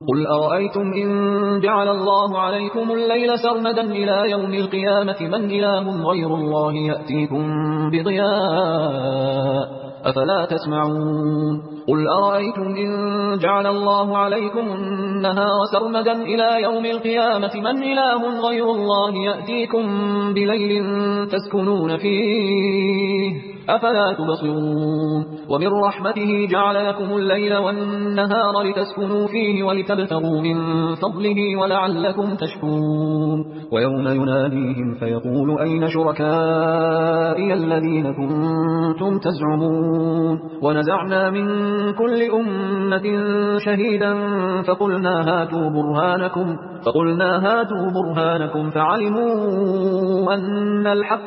قل أرأيتم إن جعل الله عليكم الليل سرمدا إلى يوم القيامة من إله غير الله يأتيكم بضياء أفلا تسمعون قل أرأيتم إن جعل الله عليكم النهار سرمدا إلى يوم القيامة من إله غير الله يأتيكم بليل تسكنون فيه أفلا تبصرون ومن رحمته جعل لكم الليل والنهار لتسكنوا فيه ولتبتغوا من فضله ولعلكم تشكرون ويوم يناديهم فيقول أين شركائي الذين كنتم تزعمون ونزعنا من كل أمة شهيدا فقلنا هاتوا برهانكم فعلموا أن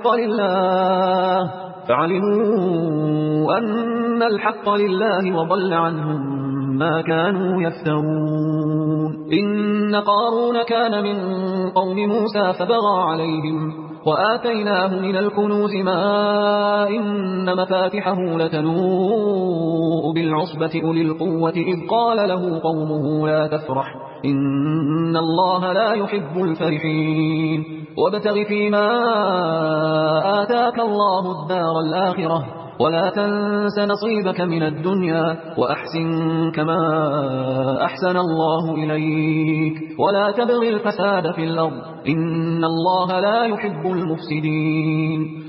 الحق لله وضل عنهم ما كانوا يفترون إن قارون كان من قوم موسى فبغى عليهم وآتيناه من الكنوز ما إن مفاتحه لتنوء بالعصبة أولي القوة إذ قال له قومه لا تفرح إن الله لا يحب الفرحين وابتغ فيما آتاك الله الدار الآخرة ولا تنس نصيبك من الدنيا وأحسن كما أحسن الله إليك ولا تبغ الفساد في الأرض إن الله لا يحب المفسدين